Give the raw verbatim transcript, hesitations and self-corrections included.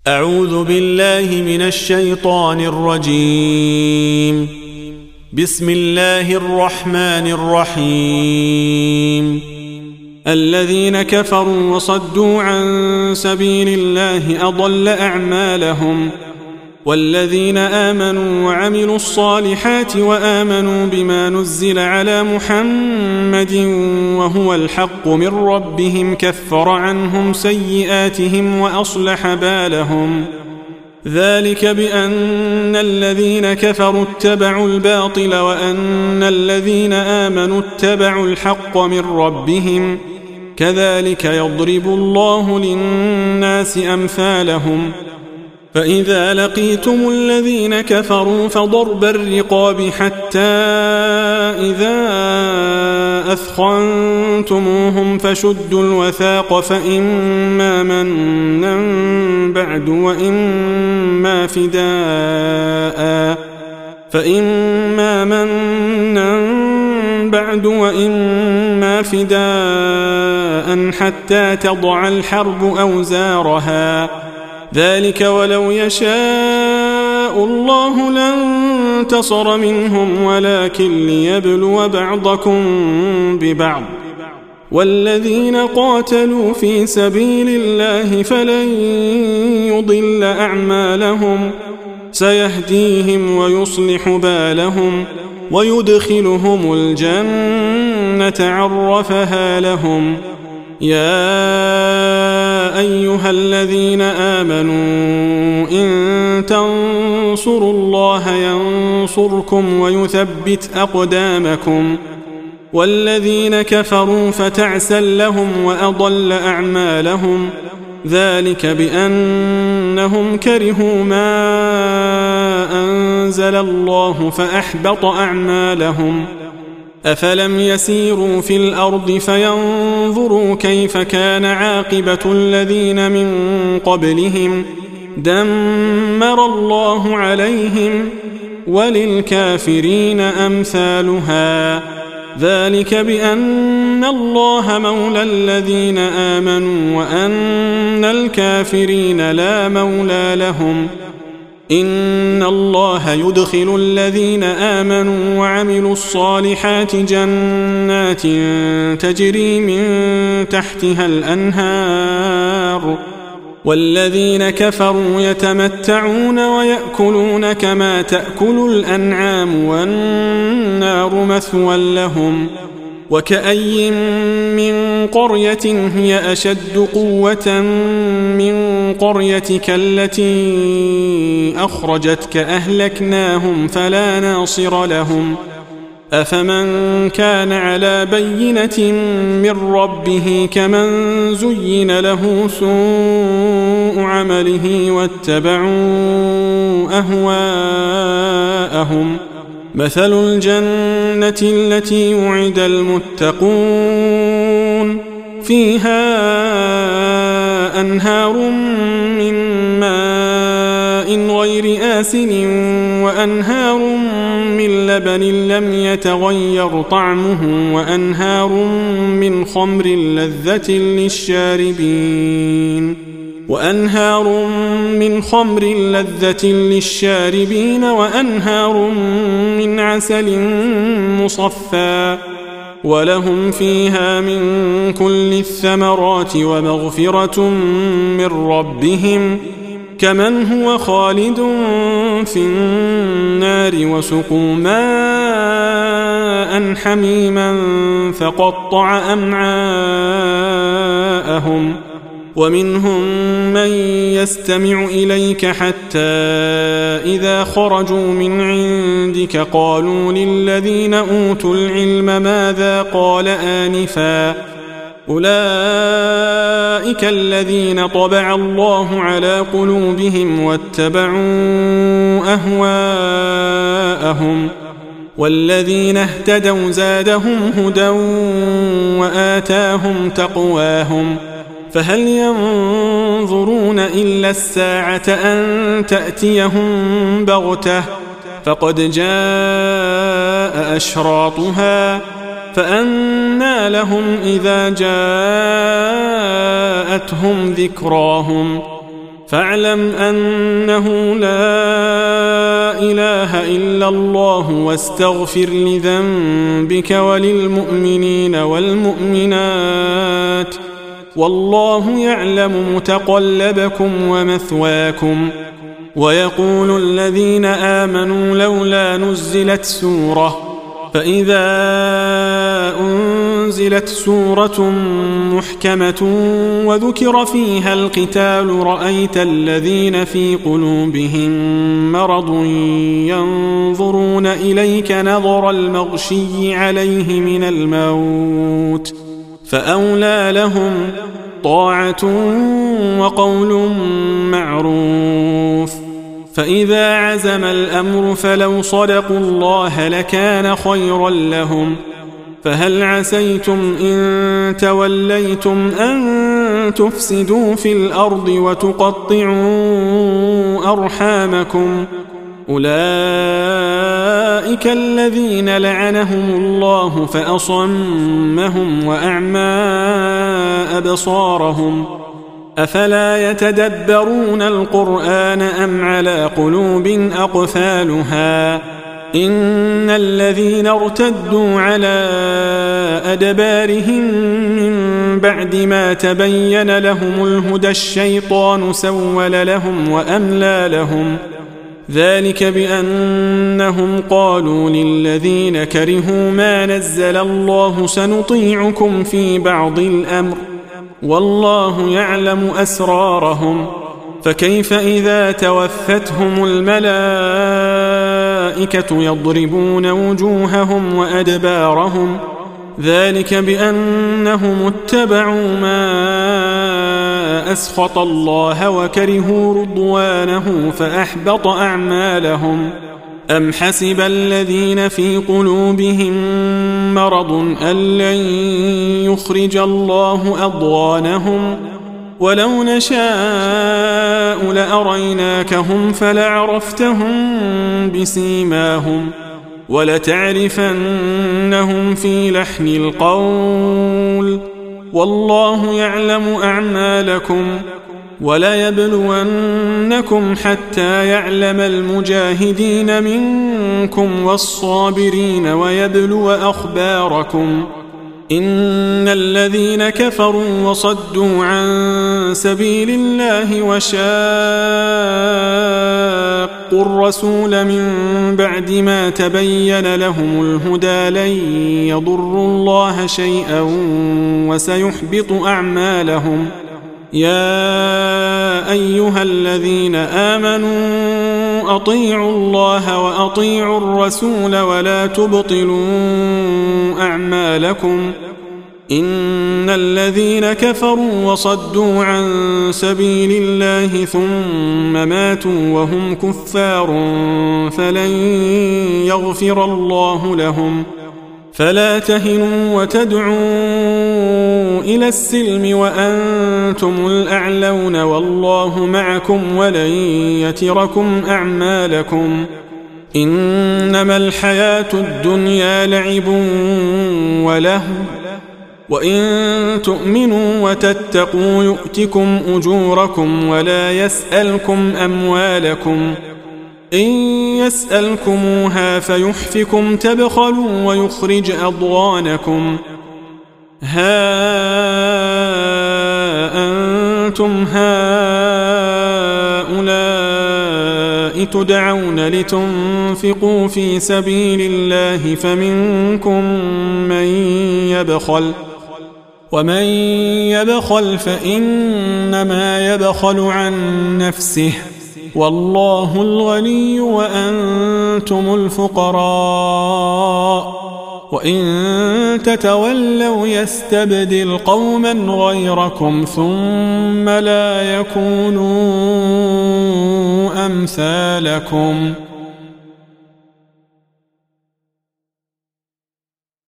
أعوذ بالله من الشيطان الرجيم. بسم الله الرحمن الرحيم. الذين كفروا وصدوا عن سبيل الله أضل أعمالهم، والذين آمنوا وعملوا الصالحات وآمنوا بما نزل على محمد وهو الحق من ربهم كفر عنهم سيئاتهم وأصلح بالهم. ذلك بأن الذين كفروا اتبعوا الباطل وأن الذين آمنوا اتبعوا الحق من ربهم، كذلك يضرب الله للناس أمثالهم. فإذا لقيتم الذين كفروا فضرب الرقاب حتى إذا أثخنتموهم فشدوا الوثاق فإما منا بعد وإما فداء فإما منا بعد وإما فداء حتى تضع الحرب أوزارها. ذلك ولو يشاء الله لانتصر منهم ولكن ليبلو بعضكم ببعض. والذين قاتلوا في سبيل الله فلن يضل أعمالهم، سيهديهم ويصلح بالهم ويدخلهم الجنة عرفها لهم. يا أيها الذين آمنوا إن تنصروا الله ينصركم ويثبت أقدامكم. والذين كفروا فتعسا لهم وأضل أعمالهم. ذلك بأنهم كرهوا ما أنزل الله فأحبط أعمالهم. أفلم يسيروا في الأرض فينظروا كيف كان عاقبة الذين من قبلهم، دمر الله عليهم وللكافرين أمثالها. ذلك بأن الله مولى الذين آمنوا وأن الكافرين لا مولى لهم. إن الله يدخل الذين آمنوا وعملوا الصالحات جنات تجري من تحتها الأنهار، والذين كفروا يتمتعون ويأكلون كما تأكل الأنعام والنار مثوى لهم. وكأي من قرية هي أشد قوة من قريتك التي أخرجتك أهلكناهم فلا ناصر لهم. أفمن كان على بينة من ربه كمن زين له سوء عمله واتبعوا أهواءهم. مثل الجنة التي وعد المتقون فيها أنهار من ماء غير آسن وأنهار من لبن لم يتغير طعمه وأنهار من خمر لذة للشاربين وأنهار من خمر لذة للشاربين وأنهار من عسل مصفى ولهم فيها من كل الثمرات ومغفرة من ربهم كمن هو خالد في النار وسقوا ماء حميما فقطع أمعاءهم. ومنهم من يستمع إليك حتى إذا خرجوا من عندك قالوا للذين أوتوا العلم ماذا قال آنفا أولئك الذين طبع الله على قلوبهم واتبعوا أهواءهم. والذين اهتدوا زادهم هدى وآتاهم تقواهم. فهل ينظرون إلا الساعة أن تأتيهم بغتة فقد جاء أشراطها فأنى لهم إذا جاءتهم ذكراهم فاعلم أنه لا إله إلا الله واستغفر لذنبك وللمؤمنين والمؤمنات والله يعلم متقلبكم ومثواكم. ويقول الذين آمنوا لولا نزلت سورة فإذا أنزلت سورة محكمة وذكر فيها القتال رأيت الذين في قلوبهم مرض ينظرون إليك نظر المغشي عليه من الموت فأولى لهم طاعة وقول معروف. فإذا عزم الأمر فلو صدقوا الله لكان خيرا لهم. فهل عسيتم إن توليتم أن تفسدوا في الأرض وتقطعوا أرحامكم أولئك الذين لعنهم الله فأصمهم وأعمى أبصارهم أفلا يتدبرون القرآن أم على قلوب أقفالها إن الذين ارتدوا على أدبارهم من بعد ما تبين لهم الهدى الشيطان سول لهم وأملى لهم ذلك بأنهم قالوا للذين كرهوا ما نزل الله سنطيعكم في بعض الأمر والله يعلم أسرارهم. فكيف إذا توفتهم الملائكة يضربون وجوههم وأدبارهم ذلك بأنهم اتبعوا ما أسخط الله وكرهوا رضوانه فأحبط أعمالهم. أم حسب الذين في قلوبهم مرض أن لن يخرج الله أضغانهم ولو نشاء لأريناكهم فلعرفتهم بسيماهم ولتعرفنهم في لحن القول والله يعلم أعمالكم. وليبلونكم حتى يعلم المجاهدين منكم والصابرين ويبلو أخباركم. إن الذين كفروا وصدوا عن سبيل الله وشاقوا الرسول من بعد ما تبين لهم الهدى لن يضروا الله شيئا وسيحبط أعمالهم. يا أيها الذين آمنوا أطيعوا الله وأطيعوا الرسول ولا تبطلوا أعمالكم. إن الذين كفروا وصدوا عن سبيل الله ثم ماتوا وهم كفار فلن يغفر الله لهم. فلا تهنوا وتدعوا إلى السلم وأنتم الأعلون والله معكم ولن يتركم أعمالكم. إنما الحياة الدنيا لعب ولهو وإن تؤمنوا وتتقوا يؤتكم أجوركم ولا يسألكم أموالكم. إن يسألكموها فيحفكم تبخلوا ويخرج أضغانكم. ها أنتم هؤلاء تدعون لتنفقوا في سبيل الله فمنكم من يبخل ومن يبخل فإنما يبخل عن نفسه والله الغني وأنتم الفقراء وإن تتولوا يستبدل قوما غيركم ثم لا يكونوا أمثالكم.